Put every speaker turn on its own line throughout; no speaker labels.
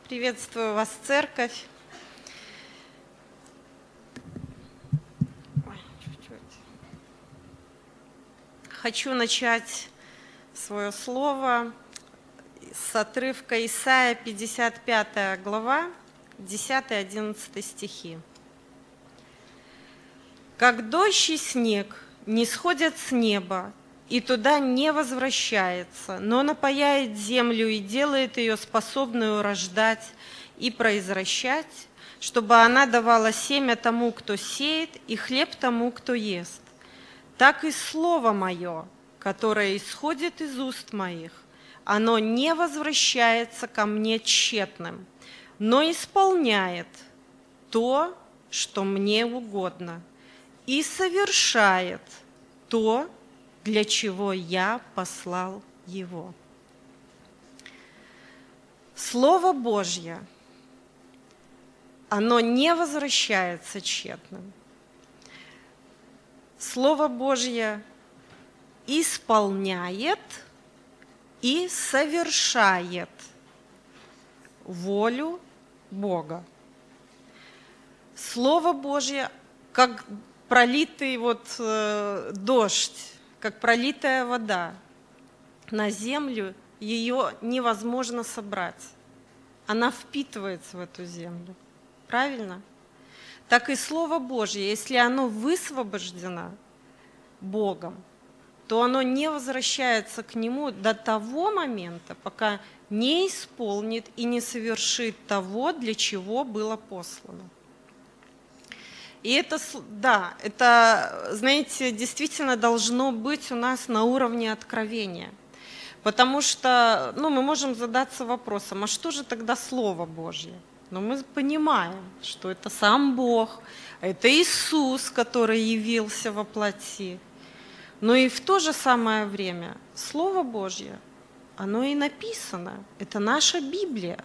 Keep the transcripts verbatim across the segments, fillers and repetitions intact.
Приветствую вас, церковь. Ой, чуть-чуть. Хочу начать свое слово с отрывка Исайя, пятьдесят пятая глава, десятый-одиннадцатый стихи. «Как дождь и снег не сходят с неба, и туда не возвращается, но напояет землю и делает ее способную рождать и произращать, чтобы она давала семя тому, кто сеет, и хлеб тому, кто ест. Так и слово мое, которое исходит из уст моих, оно не возвращается ко мне тщетным, но исполняет то, что мне угодно, и совершает то, для чего я послал его». Слово Божье, оно не возвращается тщетным. Слово Божье исполняет и совершает волю Бога. Слово Божье, как пролитый вот, э, дождь, как пролитая вода на землю, ее невозможно собрать. Она впитывается в эту землю. Правильно? Так и Слово Божье, если оно высвобождено Богом, то оно не возвращается к Нему до того момента, пока не исполнит и не совершит того, для чего было послано. И это, да, это, знаете, действительно должно быть у нас на уровне откровения. Потому что, ну, мы можем задаться вопросом, а что же тогда Слово Божье? Но мы понимаем, что это сам Бог, это Иисус, который явился во плоти. Но и в то же самое время Слово Божье, оно и написано, это наша Библия.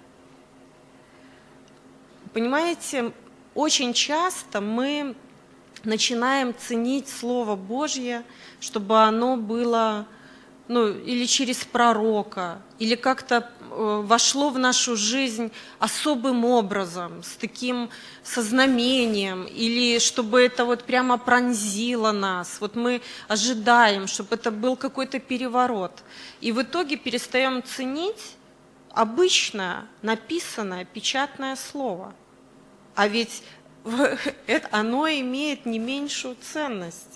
Понимаете, очень часто мы начинаем ценить Слово Божье, чтобы оно было, ну, или через пророка, или как-то вошло в нашу жизнь особым образом, с таким сознамением, или чтобы это вот прямо пронзило нас. Вот мы ожидаем, чтобы это был какой-то переворот. И в итоге перестаем ценить обычное написанное печатное слово. А ведь оно имеет не меньшую ценность.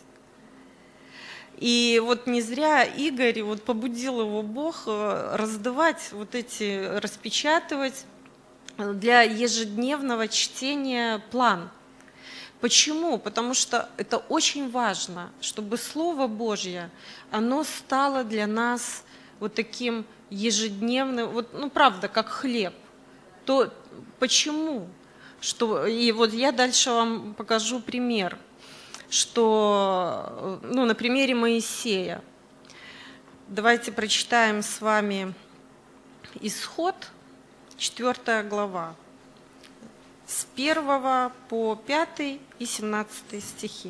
И вот не зря Игорь, вот побудил его Бог раздавать вот эти, распечатывать для ежедневного чтения план. Почему? Потому что это очень важно, чтобы Слово Божье, оно стало для нас вот таким ежедневным, вот, ну правда, как хлеб. То почему? Что, и вот я дальше вам покажу пример, что, ну, на примере Моисея. Давайте прочитаем с вами Исход, четвёртая глава, с первого по пятый и семнадцатый стихи.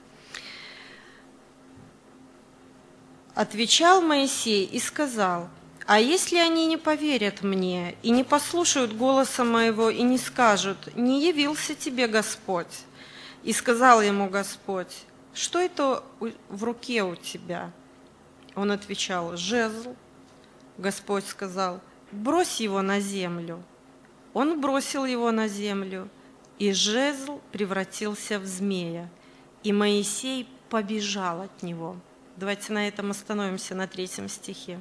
«Отвечал Моисей и сказал: а если они не поверят мне и не послушают голоса моего и не скажут: не явился тебе Господь? И сказал ему Господь: что это в руке у тебя? Он отвечал: жезл. Господь сказал: брось его на землю. Он бросил его на землю, и жезл превратился в змея, и Моисей побежал от него». Давайте на этом остановимся, на третьем стихе.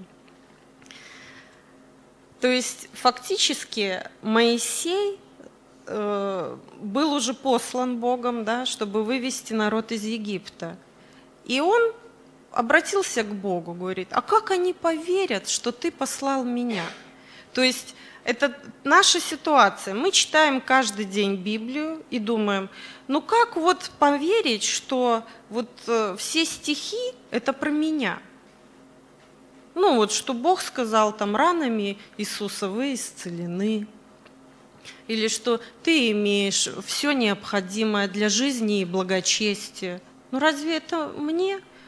То есть фактически Моисей э, был уже послан Богом, да, чтобы вывести народ из Египта. И он обратился к Богу, говорит: а как они поверят, что ты послал меня? То есть это наша ситуация. Мы читаем каждый день Библию и думаем: ну как вот поверить, что вот э, все стихи – это про меня? Ну вот, что Бог сказал, там, ранами Иисуса вы исцелены. Или что ты имеешь все необходимое для жизни и благочестия. Ну разве это мне?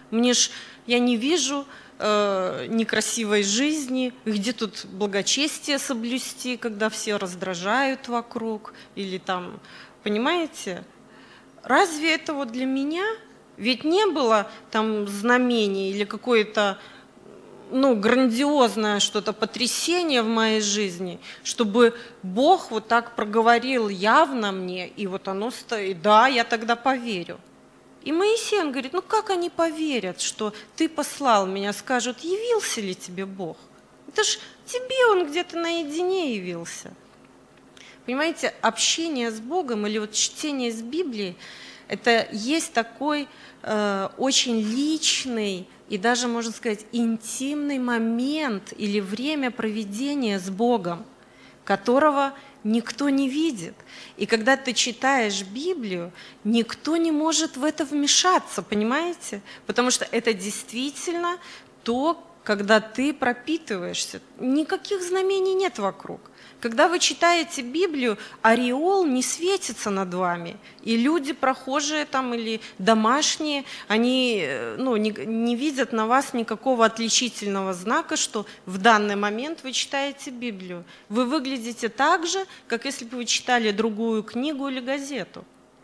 Мне ж, я не вижу э, некрасивой жизни, где тут благочестие соблюсти, когда все раздражают вокруг, или там, понимаете? Разве это вот для меня? Ведь не было там знамений или какое-то, ну, грандиозное что-то потрясение в моей жизни, чтобы Бог вот так проговорил явно мне, и вот оно стоит, да, я тогда поверю. И Моисей, он говорит, ну как они поверят, что ты послал меня, скажут, явился ли тебе Бог? Это ж тебе он где-то наедине явился. Понимаете, общение с Богом или вот чтение из Библии, это есть такой э, очень личный и даже, можно сказать, интимный момент или время проведения с Богом, которого никто не видит. И когда ты читаешь Библию, никто не может в это вмешаться, понимаете? Потому что это действительно то, когда ты пропитываешься. Никаких знамений нет вокруг. Когда вы читаете Библию, ореол не светится над вами, и люди, прохожие там или домашние, они ну, не, не видят на вас никакого отличительного знака, что в данный момент вы читаете Библию. Вы выглядите так же, как если бы вы читали другую книгу или газету.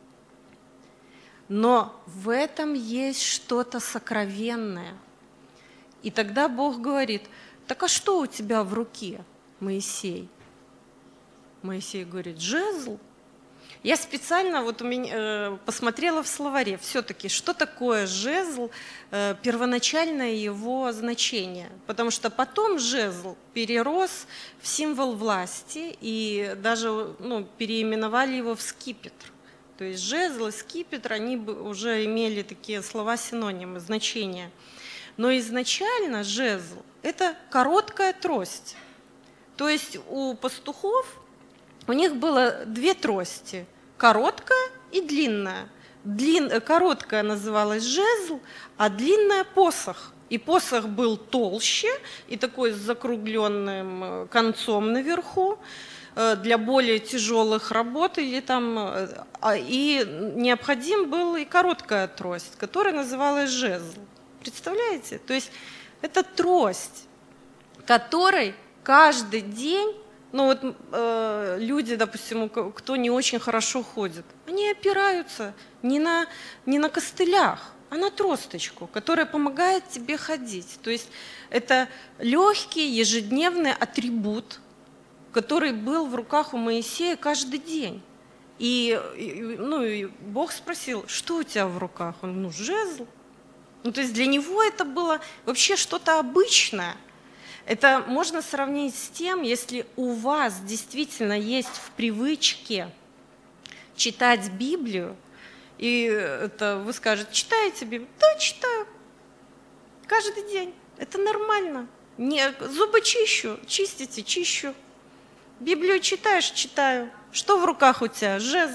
Но в этом есть что-то сокровенное. И тогда Бог говорит, так а что у тебя в руке, Моисей? Моисей говорит, жезл. Я специально вот у меня, э, посмотрела в словаре, все-таки, что такое жезл, э, первоначальное его значение. Потому что потом жезл перерос в символ власти, и даже ну, переименовали его в скипетр. То есть жезл и скипетр, они уже имели такие слова-синонимы, значения. Но изначально жезл – это короткая трость. То есть у пастухов у них было две трости – короткая и длинная. Длин, короткая называлась жезл, а длинная – посох. И посох был толще и такой с закругленным концом наверху для более тяжелых работ. Или там, и необходим был и короткая трость, которая называлась жезл. Представляете? То есть это трость, которой каждый день, ну вот э, люди, допустим, кто не очень хорошо ходит, они опираются не на, не на костылях, а на тросточку, которая помогает тебе ходить. То есть это легкий ежедневный атрибут, который был в руках у Моисея каждый день. И, и, ну, и Бог спросил, что у тебя в руках? Он, ну, жезл. Ну, то есть для него это было вообще что-то обычное. Это можно сравнить с тем, если у вас действительно есть в привычке читать Библию, и это вы скажете, читаете Библию? Да, читаю. Каждый день. Это нормально. Не, зубы чищу, чистите, чищу. Библию читаешь? Читаю. Что в руках у тебя? Жезл.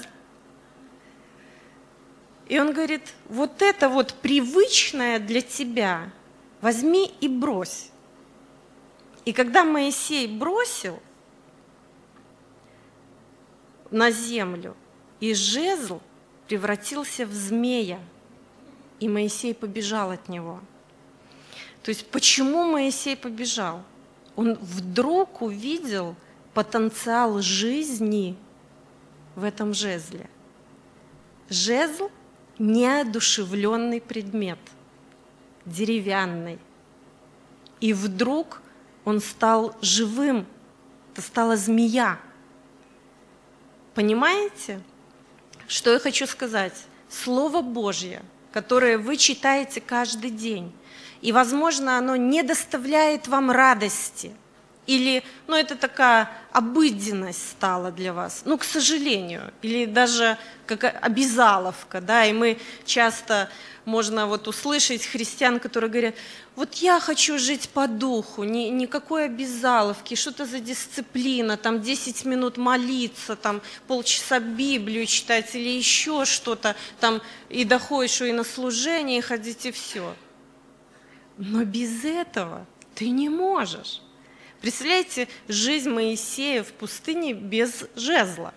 И он говорит, вот это вот привычное для тебя возьми и брось. И когда Моисей бросил на землю, и жезл превратился в змея, и Моисей побежал от него. То есть почему Моисей побежал? Он вдруг увидел потенциал жизни в этом жезле. Жезл – неодушевленный предмет, деревянный. И вдруг он стал живым, это стала змея. Понимаете, что я хочу сказать? Слово Божье, которое вы читаете каждый день, и, возможно, оно не доставляет вам радости, или, ну, это такая обыденность стала для вас, ну, к сожалению, или даже как обязаловка, да, и мы часто, можно вот услышать христиан, которые говорят, вот я хочу жить по духу, ни, никакой обязаловки, что-то за дисциплина, там десять минут молиться, там полчаса Библию читать или еще что-то, там и доходишь и на служение, и ходить, и все. Но без этого ты не можешь. Представляете, жизнь Моисея в пустыне без жезла.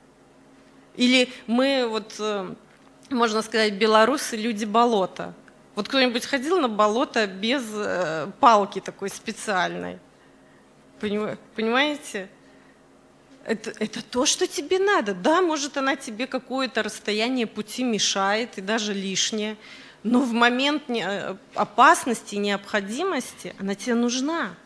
Или мы, вот, можно сказать, белорусы, люди болота. Вот кто-нибудь ходил на болото без э, палки такой специальной? Поним- Понимаете? Это, это то, что тебе надо. Да, может, она тебе какое-то расстояние пути мешает и даже лишнее, но в момент не- опасности, необходимости она тебе нужна.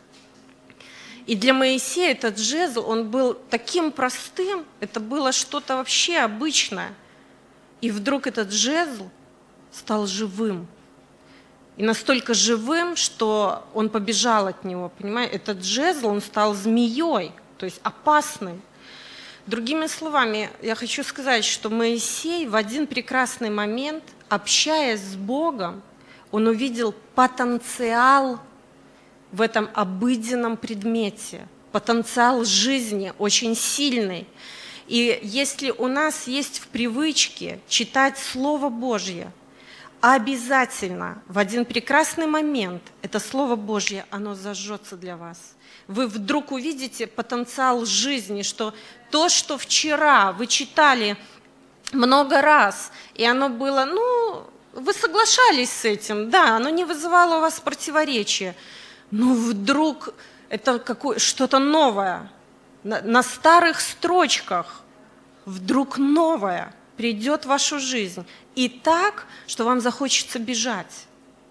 И для Моисея этот жезл, он был таким простым, это было что-то вообще обычное. И вдруг этот жезл стал живым. И настолько живым, что он побежал от него, понимаете? Этот жезл, он стал змеей, то есть опасным. Другими словами, я хочу сказать, что Моисей в один прекрасный момент, общаясь с Богом, он увидел потенциал в этом обыденном предмете, потенциал жизни очень сильный. И если у нас есть в привычке читать Слово Божье, обязательно в один прекрасный момент это Слово Божье, оно зажжется для вас. Вы вдруг увидите потенциал жизни, что то, что вчера вы читали много раз, и оно было, ну, вы соглашались с этим, да, оно не вызывало у вас противоречия, но вдруг это какое, что-то новое, на, на старых строчках вдруг новое придет в вашу жизнь, и так, что вам захочется бежать.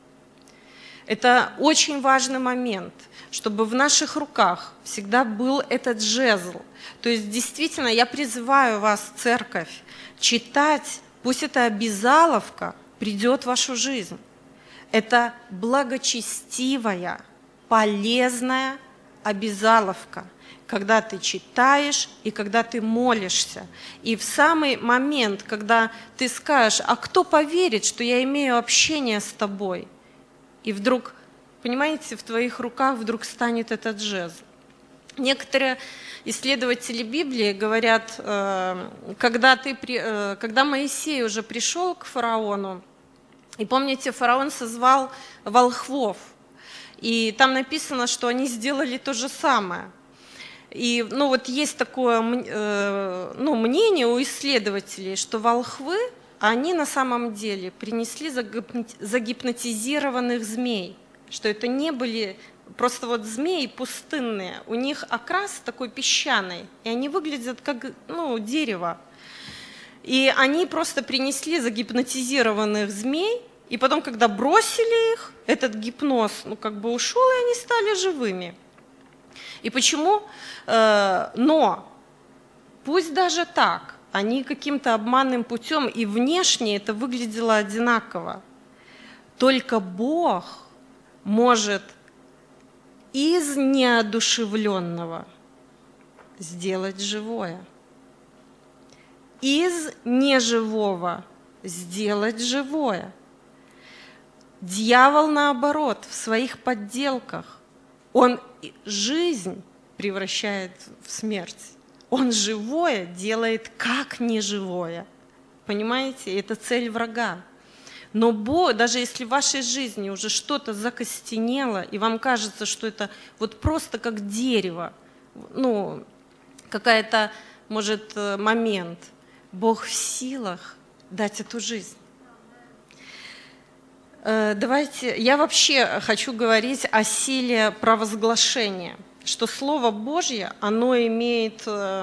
Это очень важный момент, чтобы в наших руках всегда был этот жезл. То есть действительно я призываю вас, церковь, читать, пусть эта обязаловка придет в вашу жизнь. Это благочестивая, полезная обязаловка, когда ты читаешь и когда ты молишься. И в самый момент, когда ты скажешь, а кто поверит, что я имею общение с тобой? И вдруг, понимаете, в твоих руках вдруг станет этот жезл. Некоторые исследователи Библии говорят, когда, ты, когда Моисей уже пришел к фараону, и помните, фараон созвал волхвов, и там написано, что они сделали то же самое. И ну, вот есть такое ну, мнение у исследователей, что волхвы, они на самом деле принесли загипнотизированных змей, что это не были просто вот змеи пустынные, у них окрас такой песчаный, и они выглядят как ну, дерево. И они просто принесли загипнотизированных змей, и потом, когда бросили их, этот гипноз ну, как бы ушел, и они стали живыми. И почему? Но пусть даже так, они каким-то обманным путем, и внешне это выглядело одинаково. Только Бог может из неодушевленного сделать живое, из неживого сделать живое. Дьявол, наоборот, в своих подделках, он жизнь превращает в смерть. Он живое делает как неживое. Понимаете? Это цель врага. Но Бог, даже если в вашей жизни уже что-то закостенело, и вам кажется, что это вот просто как дерево, ну, какая-то, может, момент, Бог в силах дать эту жизнь. Давайте, я вообще хочу говорить о силе провозглашения, что Слово Божье, оно имеет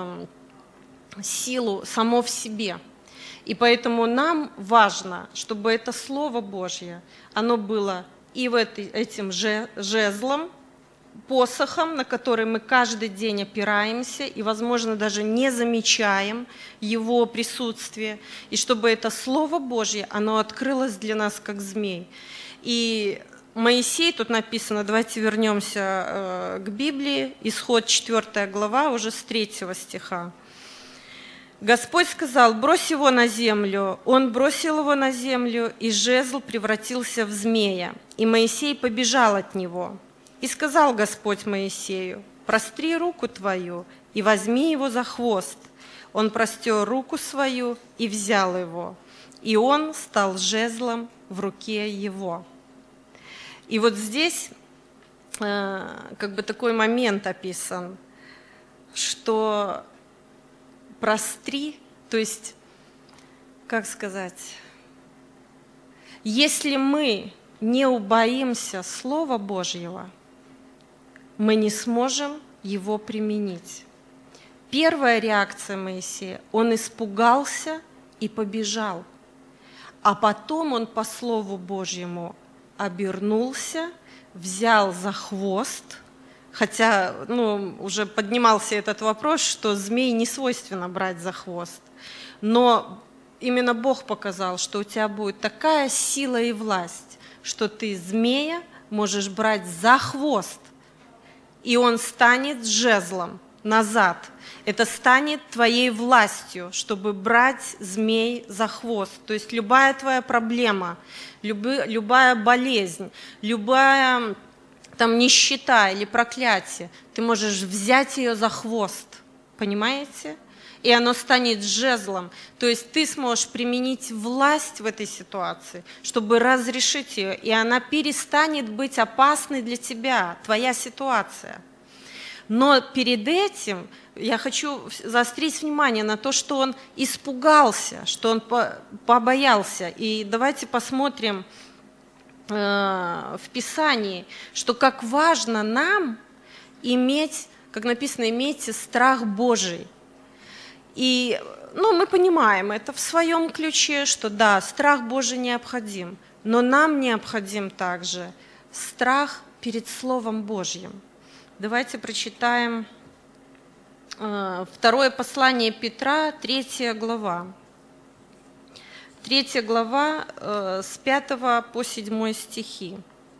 силу само в себе. И поэтому нам важно, чтобы это Слово Божье, оно было и в этой, этим же, жезлом, посохом, на который мы каждый день опираемся и, возможно, даже не замечаем его присутствие, и чтобы это Слово Божье, оно открылось для нас как змей. И Моисей, тут написано, давайте вернемся к Библии, Исход четвёртая глава, уже с третьего стиха. Господь сказал, брось его на землю. Он бросил его на землю, и жезл превратился в змея. И Моисей побежал от него. И сказал Господь Моисею, простри руку твою и возьми его за хвост. Он простер руку свою и взял его. И он стал жезлом в руке его. И вот здесь э, как бы такой момент описан, что простри, то есть, как сказать, если мы не убоимся Слова Божьего, мы не сможем его применить. Первая реакция Моисея – он испугался и побежал. А потом он по Слову Божьему обернулся, взял за хвост, хотя ну, уже поднимался этот вопрос, что змей не свойственно брать за хвост. Но именно Бог показал, что у тебя будет такая сила и власть, что ты змея можешь брать за хвост, и он станет жезлом назад. Это станет твоей властью, чтобы брать змей за хвост. То есть любая твоя проблема, люби, любая болезнь, любая там, нищета или проклятие, ты можешь взять ее за хвост, понимаете? И оно станет жезлом. То есть ты сможешь применить власть в этой ситуации, чтобы разрешить ее, и она перестанет быть опасной для тебя, твоя ситуация. Но перед этим я хочу заострить внимание на то, что он испугался, что он побоялся. И давайте посмотрим э, в Писании, что как важно нам иметь, как написано, имейте страх Божий. И ну, мы понимаем это в своем ключе, что да, страх Божий необходим, но нам необходим также страх перед Словом Божьим. Давайте прочитаем э, второе послание Петра, третья глава. Третья глава э, с пятого по седьмой стихи.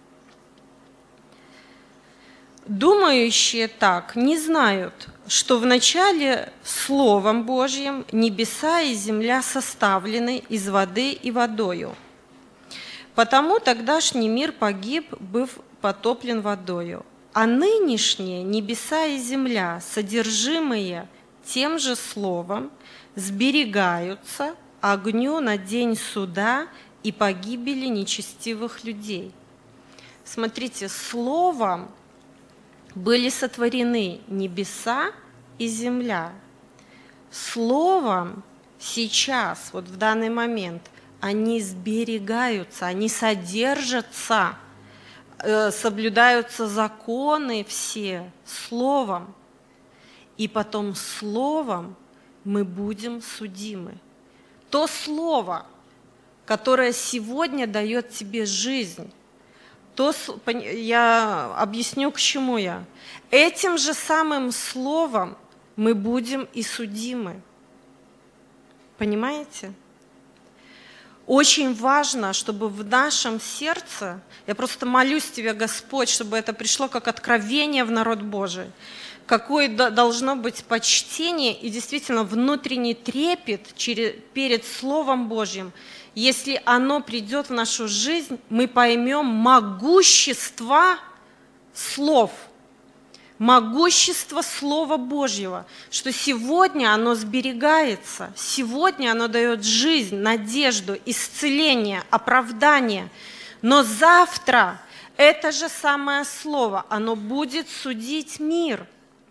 «Думающие так не знают, что вначале Словом Божьим небеса и земля составлены из воды и водою. Потому тогдашний мир погиб, быв потоплен водою. А нынешние небеса и земля, содержимые тем же словом, сберегаются огню на день суда и погибели нечестивых людей». Смотрите, словом были сотворены небеса и земля. Словом сейчас, вот в данный момент, они сберегаются, они содержатся, соблюдаются законы все словом, и потом словом мы будем судимы. То слово, которое сегодня дает тебе жизнь, то, я объясню, к чему я. Этим же самым словом мы будем и судимы. Понимаете? Очень важно, чтобы в нашем сердце, я просто молюсь Тебе, Господь, чтобы это пришло как откровение в народ Божий, какое должно быть почтение и действительно внутренний трепет перед Словом Божьим. Если оно придет в нашу жизнь, мы поймем могущество слов, могущество Слова Божьего, что сегодня оно сберегается, сегодня оно дает жизнь, надежду, исцеление, оправдание. Но завтра это же самое Слово, оно будет судить мир.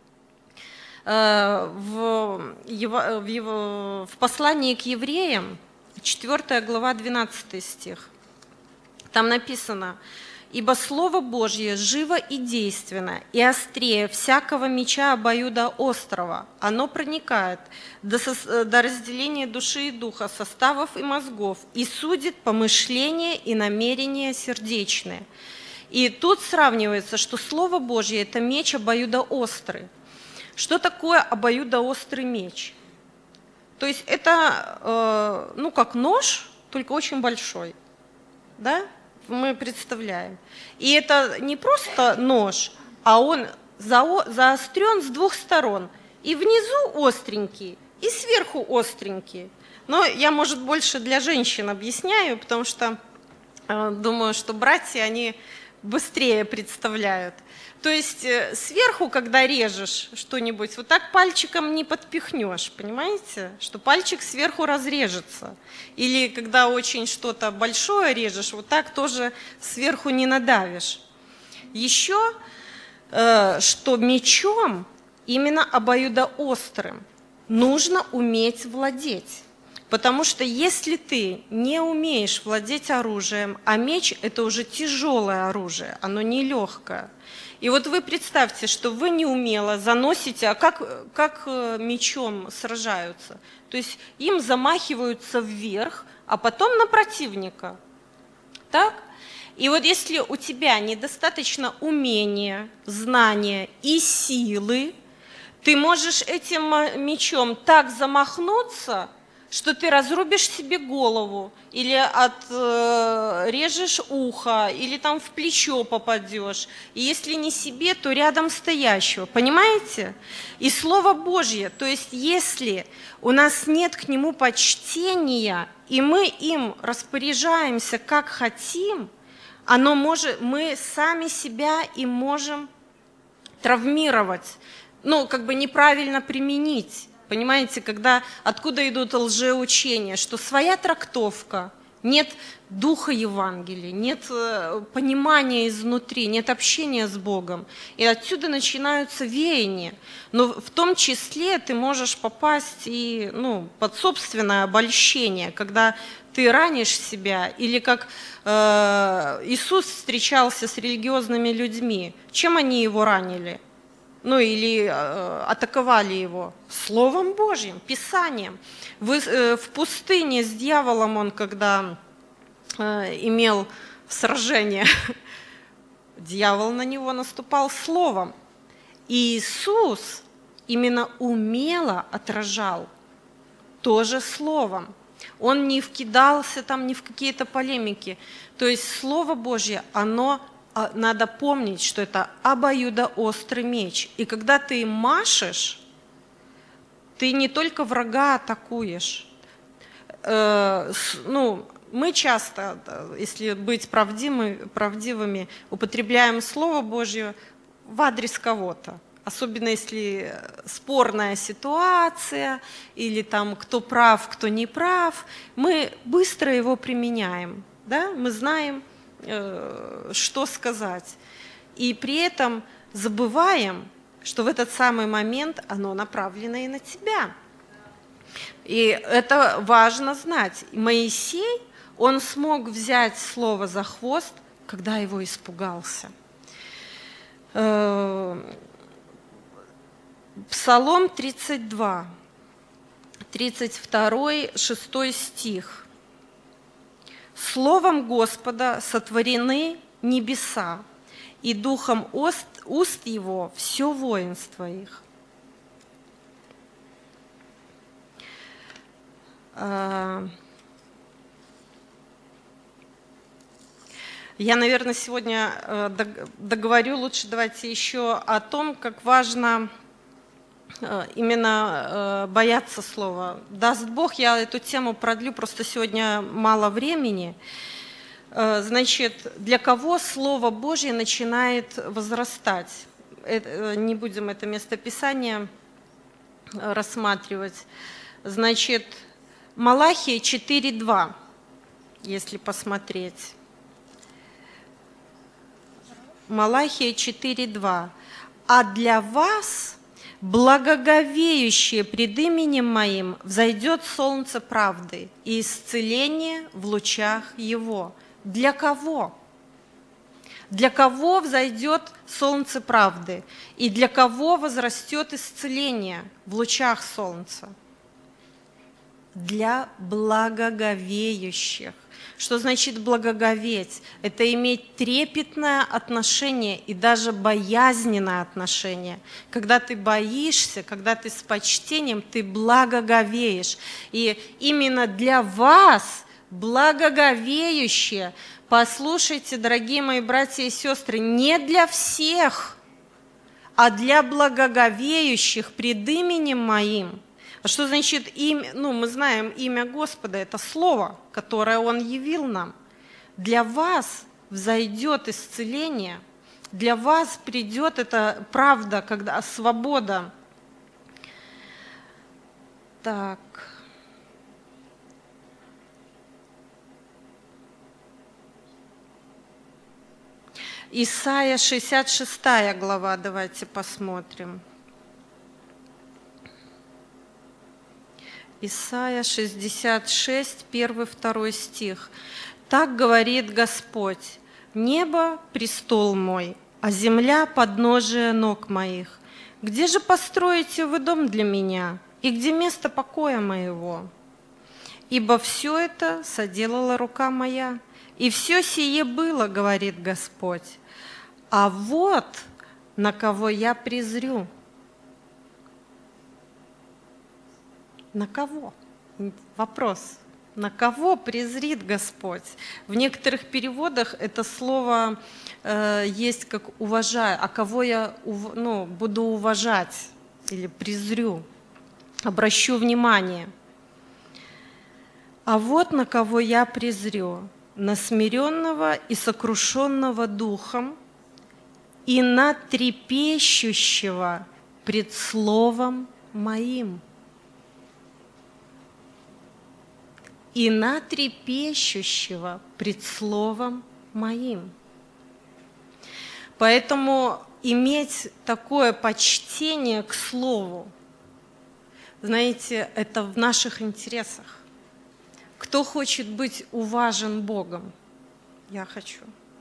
В, его, в, его, в послании к евреям, четвёртая глава, двенадцатый стих, там написано: «Ибо Слово Божье живо и действенно, и острее всякого меча обоюдоострого. Оно проникает до, со, до разделения души и духа, составов и мозгов, и судит помышления и намерения сердечные». И тут сравнивается, что Слово Божье – это меч обоюдоострый. Что такое обоюдоострый меч? То есть это, э, ну, как нож, только очень большой, да? Мы представляем. И это не просто нож, а он заострен с двух сторон. И внизу остренький, и сверху остренький. Но я, может, больше для женщин объясняю, потому что э, думаю, что братья, они быстрее представляют. То есть сверху, когда режешь что-нибудь, вот так пальчиком не подпихнешь, понимаете? Что пальчик сверху разрежется. Или когда очень что-то большое режешь, вот так тоже сверху не надавишь. Еще, э, что мечом, именно обоюдоострым, нужно уметь владеть. Потому что если ты не умеешь владеть оружием, а меч – это уже тяжелое оружие, оно не легкое. И вот вы представьте, что вы неумело заносите, а как, как мечом сражаются? То есть им замахиваются вверх, а потом на противника. Так? И вот если у тебя недостаточно умения, знания и силы, ты можешь этим мечом так замахнуться, что ты разрубишь себе голову, или отрежешь ухо, или там в плечо попадешь. И если не себе, то рядом стоящего. Понимаете? И Слово Божье, то есть если у нас нет к нему почтения, и мы им распоряжаемся как хотим, оно может, мы сами себя и можем травмировать, ну, как бы неправильно применить. Понимаете, когда, откуда идут лжеучения, что своя трактовка, нет духа Евангелия, нет понимания изнутри, нет общения с Богом. И отсюда начинаются веяния. Но в том числе ты можешь попасть и ну, под собственное обольщение, когда ты ранишь себя, или как э, Иисус встречался с религиозными людьми. Чем они его ранили? Ну или э, атаковали его Словом Божьим, Писанием. В, э, в пустыне с дьяволом он, когда э, имел сражение, дьявол на него наступал Словом. И Иисус именно умело отражал тоже Словом. Он не вкидался там ни в какие-то полемики. То есть Слово Божье, оно... Надо помнить, что это обоюдоострый меч. И когда ты им машешь, ты не только врага атакуешь. Э, ну, мы часто, если быть правдивыми, правдивыми, употребляем Слово Божье в адрес кого-то. Особенно если спорная ситуация, или там кто прав, кто не прав. Мы быстро его применяем. Да? Мы знаем, что сказать. И при этом забываем, что в этот самый момент оно направлено и на тебя. И это важно знать. Моисей, он смог взять слово за хвост, когда его испугался. Псалом тридцать два, тридцать два, шестой стих. Словом Господа сотворены небеса, и духом уст, уст его все воинство их. Я, наверное, сегодня договорю, лучше давайте еще о том, как важно именно бояться слова. Даст Бог, я эту тему продлю, просто сегодня мало времени. Значит, для кого Слово Божье начинает возрастать? Не будем это местописание рассматривать. Значит, Малахия четыре два, если посмотреть. Малахия четыре два. «А для вас, благоговеющие пред именем Моим, взойдет солнце правды и исцеление в лучах Его». Для кого? Для кого взойдет солнце правды? И для кого возрастет исцеление в лучах солнца? Для благоговеющих. Что значит благоговеть? Это иметь трепетное отношение и даже боязненное отношение. Когда ты боишься, когда ты с почтением, ты благоговеешь. И именно для вас, благоговеющие, послушайте, дорогие мои братья и сестры, не для всех, а для благоговеющих пред именем Моим. А что значит имя? Ну, мы знаем, имя Господа – это Слово, которое Он явил нам. Для вас взойдет исцеление, для вас придет эта правда, когда свобода. Так. Исайя шестьдесят шестая глава, давайте посмотрим. Исайя шестьдесят шесть, первый, второй стих. «Так говорит Господь: небо – престол мой, а земля – подножие ног моих. Где же построите вы дом для меня, и где место покоя моего? Ибо все это соделала рука моя, и все сие было, говорит Господь. А вот на кого я презрю». На кого? Вопрос. На кого презрит Господь? В некоторых переводах это слово э, есть как «уважаю», а кого я ув... ну, буду уважать или презрю, обращу внимание. «А вот на кого я презрю, на смиренного и сокрушенного духом, и на трепещущего пред словом моим». И на трепещущего пред словом моим. Поэтому иметь такое почтение к слову, знаете, это в наших интересах. Кто хочет быть уважен Богом? Я хочу.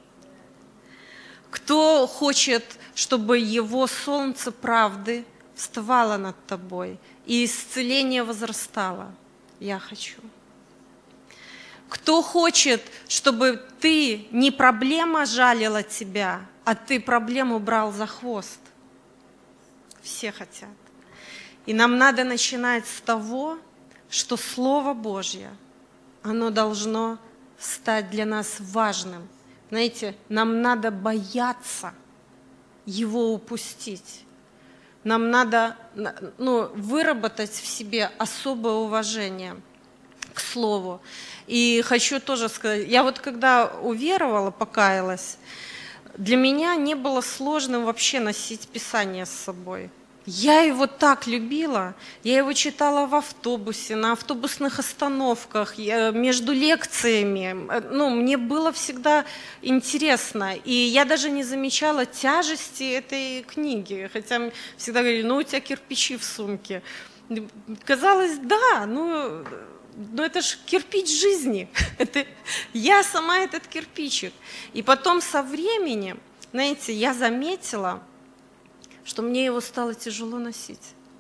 Кто хочет, чтобы Его солнце правды вставало над тобой и исцеление возрастало? Я хочу. Кто хочет, чтобы ты не проблема жалила тебя, а ты проблему брал за хвост? Все хотят. И нам надо начинать с того, что Слово Божье, оно должно стать для нас важным. Знаете, нам надо бояться его упустить. Нам надо ну, выработать в себе особое уважение к Слову. И хочу тоже сказать, я вот когда уверовала, покаялась, для меня не было сложным вообще носить Писание с собой. Я его так любила, я его читала в автобусе, на автобусных остановках, между лекциями. Ну, мне было всегда интересно, и я даже не замечала тяжести этой книги, хотя всегда говорили, ну, у тебя кирпичи в сумке. Казалось, да, ну... Но это же кирпич жизни. Это, я сама этот кирпичик. И потом со временем, знаете, я заметила, что мне его стало тяжело носить.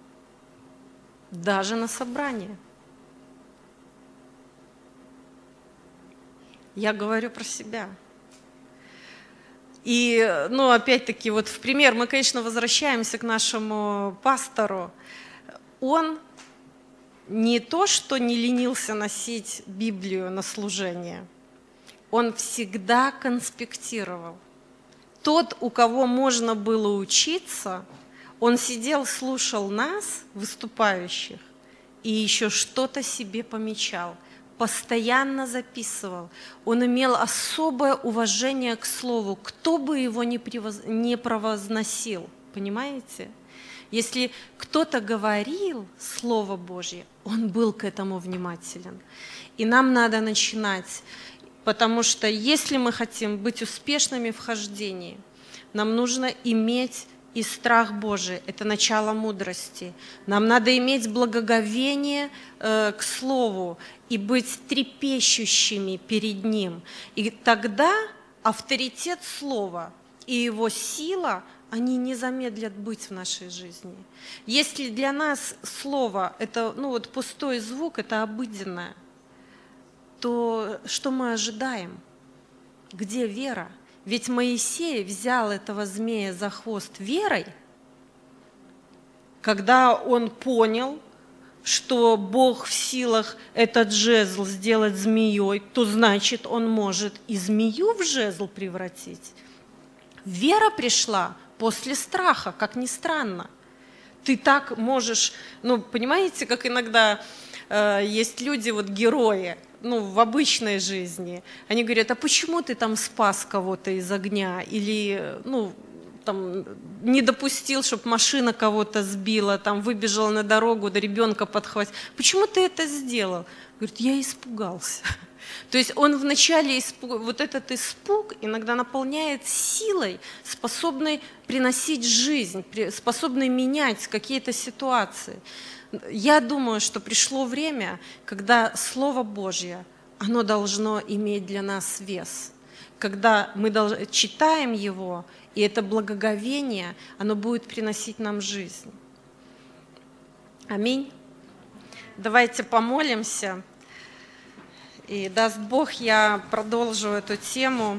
Даже на собрание. Я говорю про себя. И, ну, опять-таки, вот в пример, мы, конечно, возвращаемся к нашему пастору. Он не то, что не ленился носить Библию на служение, он всегда конспектировал. Тот, у кого можно было учиться, он сидел, слушал нас, выступающих, и еще что-то себе помечал, постоянно записывал. Он имел особое уважение к слову, кто бы его ни, превоз... не провозносил, понимаете? Если кто-то говорил Слово Божье, он был к этому внимателен. И нам надо начинать, потому что если мы хотим быть успешными в хождении, нам нужно иметь и страх Божий, это начало мудрости. Нам надо иметь благоговение э, к Слову и быть трепещущими перед Ним. И тогда авторитет Слова и его сила, они не замедлят быть в нашей жизни. Если для нас слово – это ну, вот пустой звук, это обыденное, то что мы ожидаем? Где вера? Ведь Моисей взял этого змея за хвост верой, когда он понял, что Бог в силах этот жезл сделать змеей, то значит, он может и змею в жезл превратить. Вера пришла после страха, как ни странно. Ты так можешь, ну, понимаете, как иногда э, есть люди, вот герои, ну, в обычной жизни. Они говорят, а почему ты там спас кого-то из огня? Или, ну, там, не допустил, чтобы машина кого-то сбила, там, выбежала на дорогу, да ребенка подхватил. Почему ты это сделал? Говорит, я испугался. То есть он вначале, испуг... вот этот испуг иногда наполняет силой, способной приносить жизнь, способной менять какие-то ситуации. я думаю, что пришло время, когда Слово Божье, оно должно иметь для нас вес. Когда мы читаем его, и это благоговение, оно будет приносить нам жизнь. Аминь. Давайте помолимся. И даст Бог, я продолжу эту тему.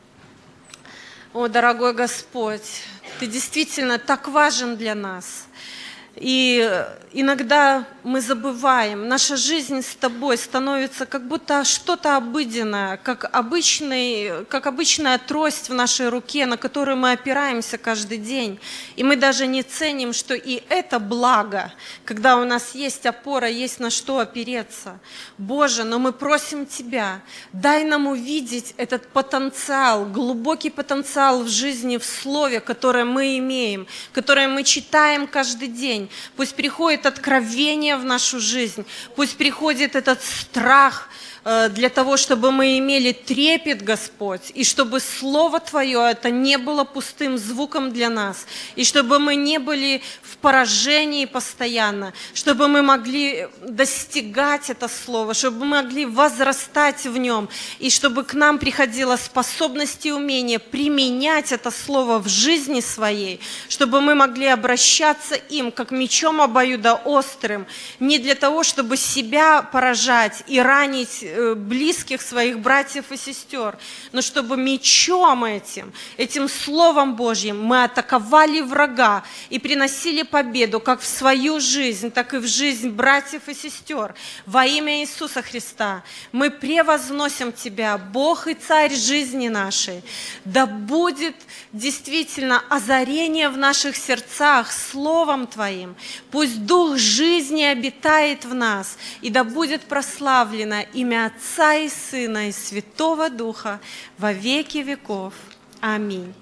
О, дорогой Господь, Ты действительно так важен для нас. И иногда мы забываем, наша жизнь с Тобой становится как будто что-то обыденное, как, обычный, как обычная трость в нашей руке, на которую мы опираемся каждый день. И мы даже не ценим, что и это благо, когда у нас есть опора, есть на что опереться. Боже, но мы просим Тебя, дай нам увидеть этот потенциал, глубокий потенциал в жизни, в Слове, которое мы имеем, которое мы читаем каждый день. Пусть приходит откровение в нашу жизнь, пусть приходит этот страх для того, чтобы мы имели трепет, Господь, и чтобы Слово Твое это не было пустым звуком для нас, и чтобы мы не были в поражении постоянно, чтобы мы могли достигать это Слово, чтобы мы могли возрастать в нем, и чтобы к нам приходила способность и умение применять это Слово в жизни своей, чтобы мы могли обращаться им, как мечом обоюдоострым, не для того, чтобы себя поражать и ранить близких своих братьев и сестер, но чтобы мечом этим, этим Словом Божьим мы атаковали врага и приносили победу как в свою жизнь, так и в жизнь братьев и сестер. Во имя Иисуса Христа мы превозносим Тебя, Бог и Царь жизни нашей. Да будет действительно озарение в наших сердцах Словом Твоим. Пусть Дух жизни обитает в нас, и да будет прославлено имя Отца и Сына и Святого Духа во веки веков. Аминь.